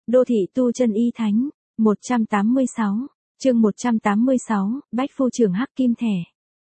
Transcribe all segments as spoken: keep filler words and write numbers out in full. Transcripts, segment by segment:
Đô thị tu chân y thánh, một trăm tám mươi sáu, chương một trăm tám mươi sáu, Bách Phu Trưởng Hắc Kim Thẻ.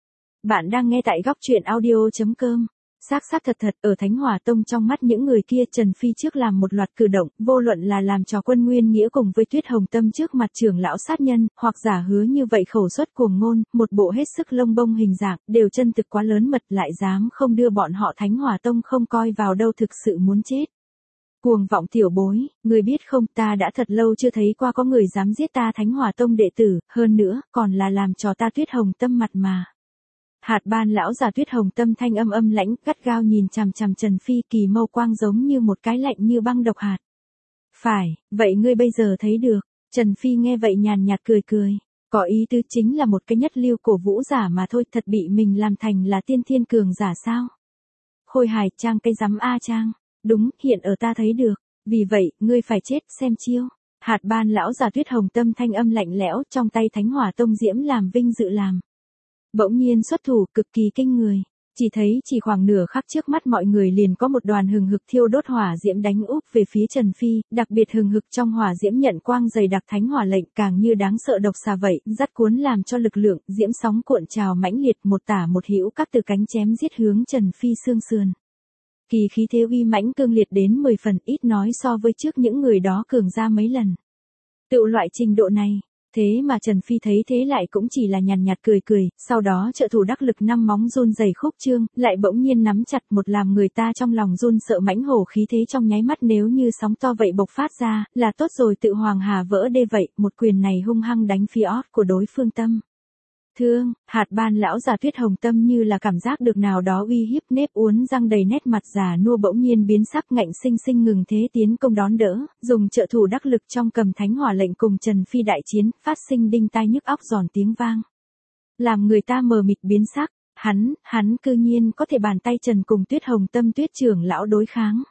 Bạn đang nghe tại góc truyện audio.com. Xác xác thật thật, ở Thánh Hỏa Tông trong mắt những người kia, Trần Phi trước làm một loạt cử động, vô luận là làm trò Quân Nguyên Nghĩa cùng với Tuyết Hồng Tâm trước mặt trưởng lão sát nhân, hoặc giả hứa như vậy khẩu xuất cuồng ngôn, một bộ hết sức lông bông hình dạng, đều chân thực quá lớn mật, lại dám không đưa bọn họ Thánh Hỏa Tông không coi vào đâu, thực sự muốn chết. Cuồng vọng tiểu bối, người biết không, ta đã thật lâu chưa thấy qua có người dám giết ta Thánh Hỏa Tông đệ tử, hơn nữa, còn là làm trò ta Tuyết Hồng Tâm mặt mà. Hạt ban lão già Tuyết Hồng Tâm thanh âm âm lãnh, gắt gao nhìn chằm chằm Trần Phi, kỳ mâu quang giống như một cái lạnh như băng độc hạt. Phải, vậy ngươi bây giờ thấy được. Trần Phi nghe vậy nhàn nhạt cười cười. Có ý tứ chính là một cái nhất lưu cổ vũ giả mà thôi, thật bị mình làm thành là tiên thiên cường giả sao? Khôi hài trang cái rắm A trang. Đúng, hiện ở ta thấy được. Vì vậy, ngươi phải chết, xem chiêu. Hạt ban lão già Tuyết Hồng Tâm thanh âm lạnh lẽo, trong tay Thánh Hỏa Tông diễm làm vinh dự làm. Bỗng nhiên xuất thủ, cực kỳ kinh người. Chỉ thấy chỉ khoảng nửa khắc trước mắt mọi người liền có một đoàn hừng hực thiêu đốt hỏa diễm đánh úp về phía Trần Phi, đặc biệt hừng hực trong hỏa diễm nhận quang dày đặc Thánh Hỏa lệnh càng như đáng sợ độc xà vậy, dắt cuốn làm cho lực lượng diễm sóng cuộn trào mãnh liệt, một tả một hữu các từ cánh chém giết hướng Trần Phi xương sườn. Kỳ khí thế uy mãnh cương liệt đến mười phần, ít nói so với trước những người đó cường ra mấy lần. Tự loại trình độ này. Thế mà Trần Phi thấy thế lại cũng chỉ là nhàn nhạt cười cười, sau đó trợ thủ đắc lực năm móng run rẩy khúc trương, lại bỗng nhiên nắm chặt một làm người ta trong lòng run sợ mãnh hổ khí thế trong nháy mắt nếu như sóng to vậy bộc phát ra, là tốt rồi tự hoàng hà vỡ đê vậy, một quyền này hung hăng đánh phía ót của đối phương tâm. Thương, hạt ban lão già Tuyết Hồng Tâm như là cảm giác được nào đó uy hiếp, nếp uốn răng đầy nét mặt già nua bỗng nhiên biến sắc, ngạnh sinh sinh ngừng thế tiến công đón đỡ, dùng trợ thủ đắc lực trong cầm Thánh Hỏa lệnh cùng Trần Phi đại chiến, phát sinh đinh tai nhức óc giòn tiếng vang. Làm người ta mờ mịt biến sắc, hắn, hắn cư nhiên có thể bàn tay Trần cùng Tuyết Hồng Tâm Tuyết trưởng lão đối kháng.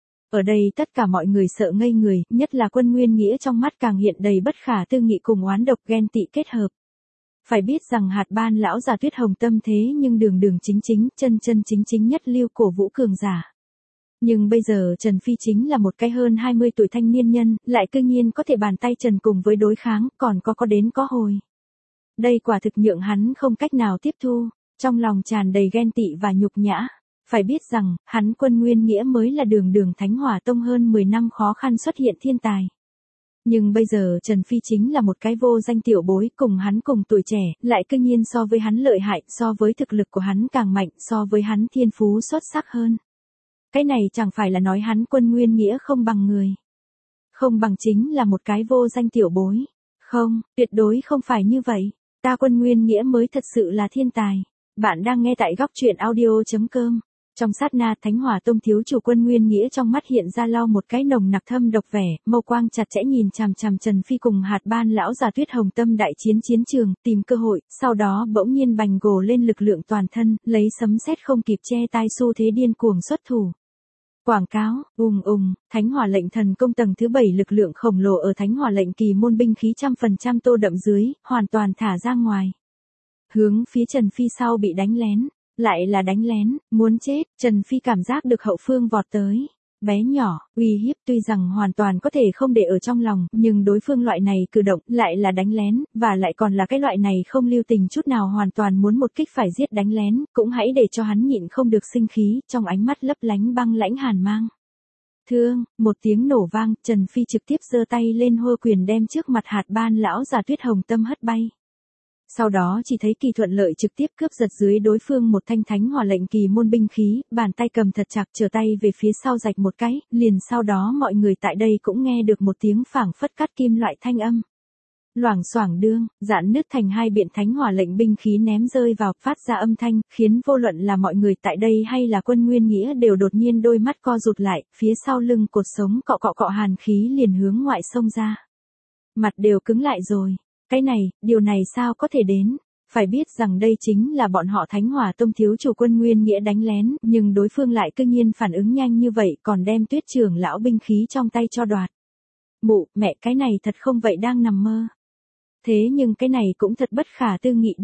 Ở đây tất cả mọi người sợ ngây người, nhất là Quân Nguyên Nghĩa trong mắt càng hiện đầy bất khả tư nghị cùng oán độc ghen tị kết hợp. Phải biết rằng hạt ban lão già Tuyết Hồng Tâm thế nhưng đường đường chính chính, chân chân chính chính nhất lưu cổ vũ cường giả. Nhưng bây giờ Trần Phi chính là một cái hơn hai mươi tuổi thanh niên nhân, lại cư nhiên có thể bàn tay Trần cùng với đối kháng, còn có có đến có hồi. Đây quả thực nhượng hắn không cách nào tiếp thu, trong lòng tràn đầy ghen tị và nhục nhã. Phải biết rằng, hắn Quân Nguyên Nghĩa mới là đường đường Thánh Hỏa Tông hơn mười năm khó khăn xuất hiện thiên tài. Nhưng bây giờ Trần Phi chính là một cái vô danh tiểu bối, cùng hắn cùng tuổi trẻ, lại cư nhiên so với hắn lợi hại, so với thực lực của hắn càng mạnh, so với hắn thiên phú xuất sắc hơn. Cái này chẳng phải là nói hắn Quân Nguyên Nghĩa không bằng người. Không bằng chính là một cái vô danh tiểu bối. Không, tuyệt đối không phải như vậy. Ta Quân Nguyên Nghĩa mới thật sự là thiên tài. Bạn đang nghe tại góc truyện audio.com. Trong sát na, Thánh Hỏa Tông thiếu chủ Quân Nguyên Nghĩa trong mắt hiện ra lau một cái nồng nặc thâm độc vẻ, mâu quang chặt chẽ nhìn chằm chằm Trần Phi cùng hạt ban lão già Tuyết Hồng Tâm đại chiến chiến trường, tìm cơ hội, sau đó bỗng nhiên bành gồ lên lực lượng toàn thân, lấy sấm sét không kịp che tai xu thế điên cuồng xuất thủ. Quảng cáo, ùng ùng, Thánh Hỏa lệnh thần công tầng thứ bảy lực lượng khổng lồ ở Thánh Hỏa lệnh kỳ môn binh khí trăm phần trăm tô đậm dưới, hoàn toàn thả ra ngoài. Hướng phía Trần Phi sau bị đánh lén. Lại là đánh lén, muốn chết, Trần Phi cảm giác được hậu phương vọt tới. Bé nhỏ, uy hiếp tuy rằng hoàn toàn có thể không để ở trong lòng, nhưng đối phương loại này cử động lại là đánh lén, và lại còn là cái loại này không lưu tình chút nào hoàn toàn muốn một kích phải giết đánh lén, cũng hãy để cho hắn nhịn không được sinh khí, trong ánh mắt lấp lánh băng lãnh hàn mang. Thương, một tiếng nổ vang, Trần Phi trực tiếp giơ tay lên hô quyền đem trước mặt hạt ban lão già Tuyết Hồng Tâm hất bay. Sau đó chỉ thấy kỳ thuận lợi trực tiếp cướp giật dưới đối phương một thanh Thánh Hỏa lệnh kỳ môn binh khí, bàn tay cầm thật chặt trở tay về phía sau rạch một cái, liền sau đó mọi người tại đây cũng nghe được một tiếng phảng phất cắt kim loại thanh âm. Loảng xoảng đương, giãn nứt thành hai biện Thánh Hỏa lệnh binh khí ném rơi vào, phát ra âm thanh, khiến vô luận là mọi người tại đây hay là Quân Nguyên Nghĩa đều đột nhiên đôi mắt co rụt lại, phía sau lưng cột sống cọ cọ cọ hàn khí liền hướng ngoại xông ra. Mặt đều cứng lại rồi. Cái này, điều này sao có thể đến? Phải biết rằng đây chính là bọn họ Thánh Hỏa Tông thiếu chủ Quân Nguyên Nghĩa đánh lén, nhưng đối phương lại cư nhiên phản ứng nhanh như vậy, còn đem Tuyết trưởng lão binh khí trong tay cho đoạt. Mụ, mẹ, cái này thật không vậy đang nằm mơ. Thế nhưng cái này cũng thật bất khả tư nghị đi.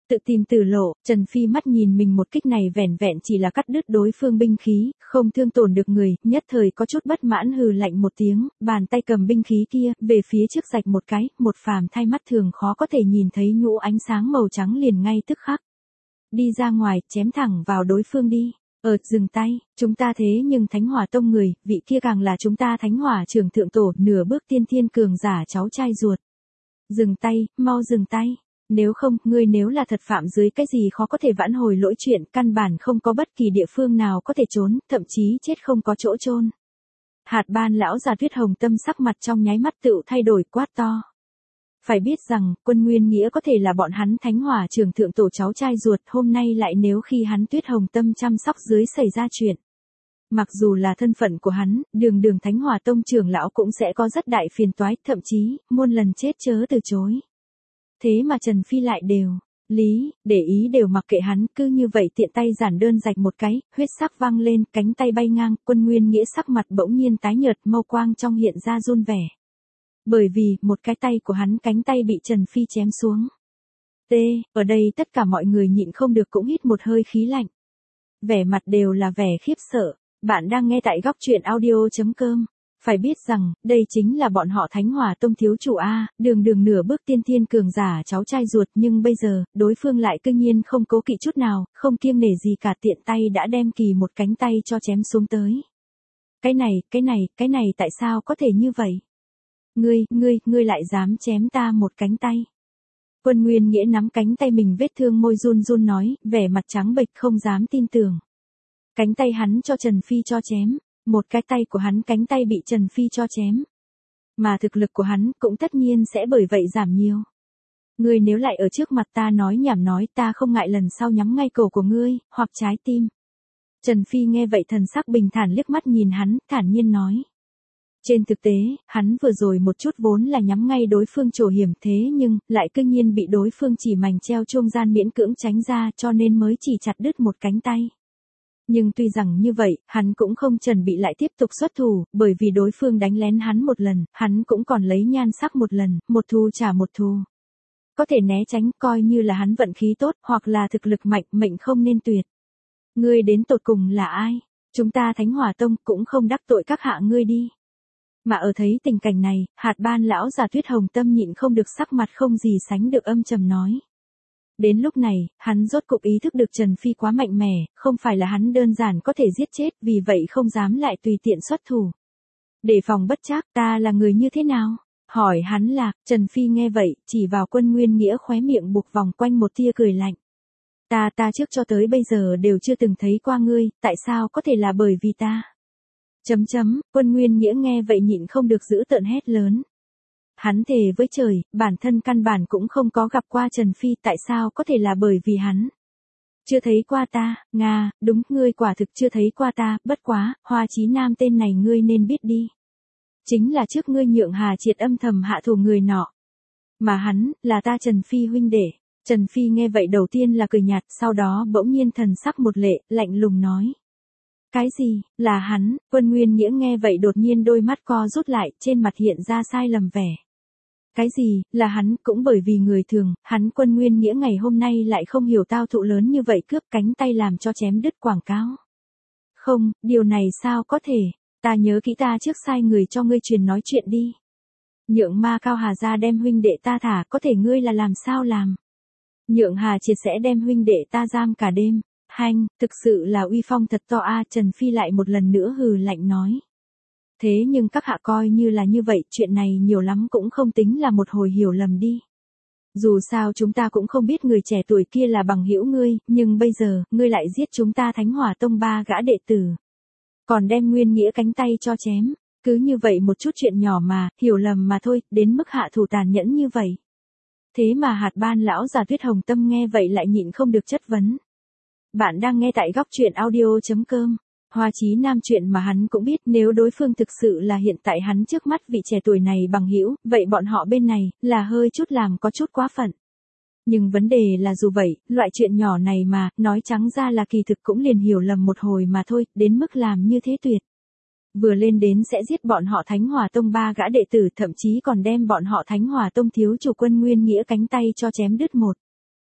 Tự tìm tử lộ, Trần Phi mắt nhìn mình một kích này vẻn vẹn chỉ là cắt đứt đối phương binh khí, không thương tổn được người, nhất thời có chút bất mãn hừ lạnh một tiếng, bàn tay cầm binh khí kia, về phía trước rạch một cái, một phàm thai mắt thường khó có thể nhìn thấy nhũ ánh sáng màu trắng liền ngay tức khắc. Đi ra ngoài, chém thẳng vào đối phương đi. Ờ, dừng tay, chúng ta thế nhưng Thánh Hỏa Tông người, vị kia càng là chúng ta Thánh Hỏa Trưởng thượng tổ, nửa bước tiên thiên cường giả cháu trai ruột. Dừng tay, mau dừng tay. Nếu không, ngươi nếu là thật phạm dưới cái gì khó có thể vãn hồi lỗi chuyện, căn bản không có bất kỳ địa phương nào có thể trốn, thậm chí chết không có chỗ chôn. Hạt Ban lão già Tuyết Hồng Tâm sắc mặt trong nháy mắt tựu thay đổi, quát to. Phải biết rằng, Quân Nguyên Nghĩa có thể là bọn hắn Thánh Hỏa Trưởng thượng tổ cháu trai ruột, hôm nay lại nếu khi hắn Tuyết Hồng Tâm chăm sóc dưới xảy ra chuyện. Mặc dù là thân phận của hắn, đường đường Thánh Hỏa Tông trưởng lão cũng sẽ có rất đại phiền toái, thậm chí, muôn lần chết chớ từ chối. Thế mà Trần Phi lại đều, lý, để ý đều mặc kệ hắn, cứ như vậy tiện tay giản đơn rạch một cái, huyết sắc vang lên, cánh tay bay ngang, Quân Nguyên Nghĩa sắc mặt bỗng nhiên tái nhợt, mâu quang trong hiện ra run vẻ. Bởi vì, một cái tay của hắn cánh tay bị Trần Phi chém xuống. T, ở đây tất cả mọi người nhịn không được cũng hít một hơi khí lạnh. Vẻ mặt đều là vẻ khiếp sợ, bạn đang nghe tại góc truyện audio chấm com. Phải biết rằng, đây chính là bọn họ Thánh Hỏa Tông thiếu chủ A, đường đường nửa bước tiên thiên cường giả cháu trai ruột, nhưng bây giờ, đối phương lại cương nhiên không cố kỵ chút nào, không kiêng nể gì cả, tiện tay đã đem kỳ một cánh tay cho chém xuống tới. Cái này, cái này, cái này tại sao có thể như vậy? Ngươi, ngươi, ngươi lại dám chém ta một cánh tay. Quân Nguyên Nghĩa nắm cánh tay mình vết thương môi run run nói, vẻ mặt trắng bệch không dám tin tưởng. Cánh tay hắn cho Trần Phi cho chém. Một cái tay của hắn cánh tay bị Trần Phi cho chém. Mà thực lực của hắn cũng tất nhiên sẽ bởi vậy giảm nhiều. Ngươi nếu lại ở trước mặt ta nói nhảm nói, ta không ngại lần sau nhắm ngay cổ của ngươi, hoặc trái tim. Trần Phi nghe vậy thần sắc bình thản liếc mắt nhìn hắn, thản nhiên nói. Trên thực tế, hắn vừa rồi một chút vốn là nhắm ngay đối phương trổ hiểm, thế nhưng, lại cương nhiên bị đối phương chỉ mảnh treo trung gian miễn cưỡng tránh ra, cho nên mới chỉ chặt đứt một cánh tay. Nhưng tuy rằng như vậy, hắn cũng không chuẩn bị lại tiếp tục xuất thủ, bởi vì đối phương đánh lén hắn một lần, hắn cũng còn lấy nhan sắc một lần, một thù trả một thù. Có thể né tránh, coi như là hắn vận khí tốt, hoặc là thực lực mạnh, mệnh không nên tuyệt. Ngươi đến tột cùng là ai? Chúng ta Thánh Hỏa Tông cũng không đắc tội các hạ ngươi đi. Mà ở thấy tình cảnh này, Hạt Ban lão già Tuyết Hồng Tâm nhịn không được sắc mặt không gì sánh được âm trầm nói. Đến lúc này, hắn rốt cục ý thức được Trần Phi quá mạnh mẽ, không phải là hắn đơn giản có thể giết chết, vì vậy không dám lại tùy tiện xuất thủ. Để phòng bất trắc, ta là người như thế nào? Hỏi hắn là, Trần Phi nghe vậy, chỉ vào Quân Nguyên Nghĩa khóe miệng buộc vòng quanh một tia cười lạnh. Ta ta trước cho tới bây giờ đều chưa từng thấy qua ngươi, tại sao có thể là bởi vì ta? Chấm chấm, Quân Nguyên Nghĩa nghe vậy nhịn không được giữ tợn hét lớn. Hắn thề với trời, bản thân căn bản cũng không có gặp qua Trần Phi, tại sao có thể là bởi vì hắn? Chưa thấy qua ta, Nga, đúng, ngươi quả thực chưa thấy qua ta, bất quá, Hoa Chí Nam tên này ngươi nên biết đi. Chính là trước ngươi nhượng Hà Triệt âm thầm hạ thủ người nọ. Mà hắn, là ta Trần Phi huynh đệ. Trần Phi nghe vậy đầu tiên là cười nhạt, sau đó bỗng nhiên thần sắc một lệ, lạnh lùng nói. Cái gì, là hắn? Quân Nguyên Nghĩa nghe vậy đột nhiên đôi mắt co rút lại, trên mặt hiện ra sai lầm vẻ. Cái gì, là hắn, cũng bởi vì người thường, hắn Quân Nguyên Nghĩa ngày hôm nay lại không hiểu tao thụ lớn như vậy cướp cánh tay làm cho chém đứt quảng cáo. Không, điều này sao có thể, ta nhớ kỹ ta trước sai người cho ngươi truyền nói chuyện đi. Nhượng Ma Cao Hà ra đem huynh đệ ta thả, có thể ngươi là làm sao làm? Nhượng Hà Triệt sẽ đem huynh đệ ta giam cả đêm. Hanh, thực sự là uy phong thật to a. Trần Phi lại một lần nữa hừ lạnh nói. Thế nhưng các hạ coi như là như vậy, chuyện này nhiều lắm cũng không tính là một hồi hiểu lầm đi. Dù sao chúng ta cũng không biết người trẻ tuổi kia là bằng hữu ngươi, nhưng bây giờ, ngươi lại giết chúng ta Thánh Hỏa Tông ba gã đệ tử. Còn đem Nguyên Nghĩa cánh tay cho chém, cứ như vậy một chút chuyện nhỏ mà, hiểu lầm mà thôi, đến mức hạ thủ tàn nhẫn như vậy. Thế mà Hạt Ban lão già Tuyết Hồng Tâm nghe vậy lại nhịn không được chất vấn. Bạn đang nghe tại góc truyện audio chấm com. Hoa Chí Nam chuyện mà hắn cũng biết, nếu đối phương thực sự là hiện tại hắn trước mắt vị trẻ tuổi này bằng hữu, vậy bọn họ bên này, là hơi chút làm có chút quá phận. Nhưng vấn đề là dù vậy, loại chuyện nhỏ này mà, nói trắng ra là kỳ thực cũng liền hiểu lầm một hồi mà thôi, đến mức làm như thế tuyệt. Vừa lên đến sẽ giết bọn họ Thánh Hỏa Tông ba gã đệ tử, thậm chí còn đem bọn họ Thánh Hỏa Tông thiếu chủ Quân Nguyên Nghĩa cánh tay cho chém đứt một.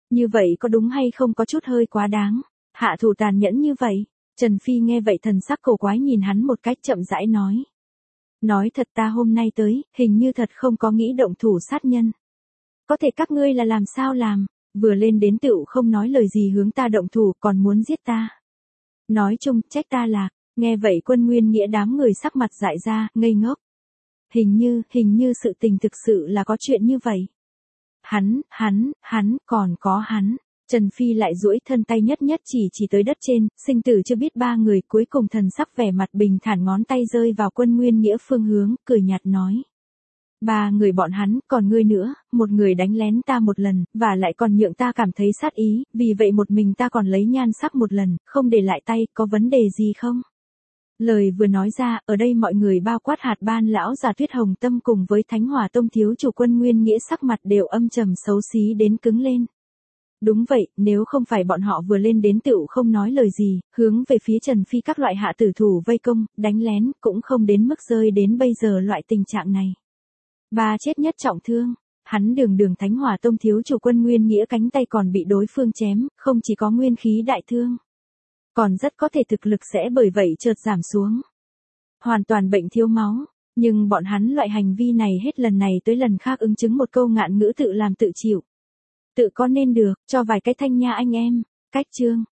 Như vậy có đúng hay không có chút hơi quá đáng, hạ thủ tàn nhẫn như vậy. Trần Phi nghe vậy thần sắc cổ quái nhìn hắn một cách chậm rãi nói. Nói thật ta hôm nay tới, hình như thật không có nghĩ động thủ sát nhân. Có thể các ngươi là làm sao làm, vừa lên đến tựu không nói lời gì hướng ta động thủ còn muốn giết ta. Nói chung trách ta lạc, nghe vậy Quân Nguyên Nghĩa đám người sắc mặt dại ra, ngây ngốc. Hình như, hình như sự tình thực sự là có chuyện như vậy. Hắn, hắn, hắn, còn có hắn. Trần Phi lại duỗi thân tay nhất nhất chỉ chỉ tới đất trên, sinh tử chưa biết ba người cuối cùng thần sắc vẻ mặt bình thản ngón tay rơi vào Quân Nguyên Nghĩa phương hướng, cười nhạt nói. Ba người bọn hắn, còn ngươi nữa, một người đánh lén ta một lần, và lại còn nhượng ta cảm thấy sát ý, vì vậy một mình ta còn lấy nhan sắc một lần, không để lại tay, có vấn đề gì không? Lời vừa nói ra, ở đây mọi người bao quát hạt ban lão già Tuyết Hồng Tâm cùng với Thánh Hỏa Tông thiếu chủ Quân Nguyên Nghĩa sắc mặt đều âm trầm xấu xí đến cứng lên. Đúng vậy, nếu không phải bọn họ vừa lên đến tựu không nói lời gì, hướng về phía Trần Phi các loại hạ tử thủ vây công, đánh lén, cũng không đến mức rơi đến bây giờ loại tình trạng này. Ba chết nhất trọng thương, hắn đường đường Thánh Hỏa Tông thiếu chủ Quân Nguyên Nghĩa cánh tay còn bị đối phương chém, không chỉ có nguyên khí đại thương, còn rất có thể thực lực sẽ bởi vậy chợt giảm xuống. Hoàn toàn bệnh thiếu máu, nhưng bọn hắn loại hành vi này hết lần này tới lần khác ứng chứng một câu ngạn ngữ tự làm tự chịu. Tự có nên được, cho vài cái thanh nha anh em, cách chương.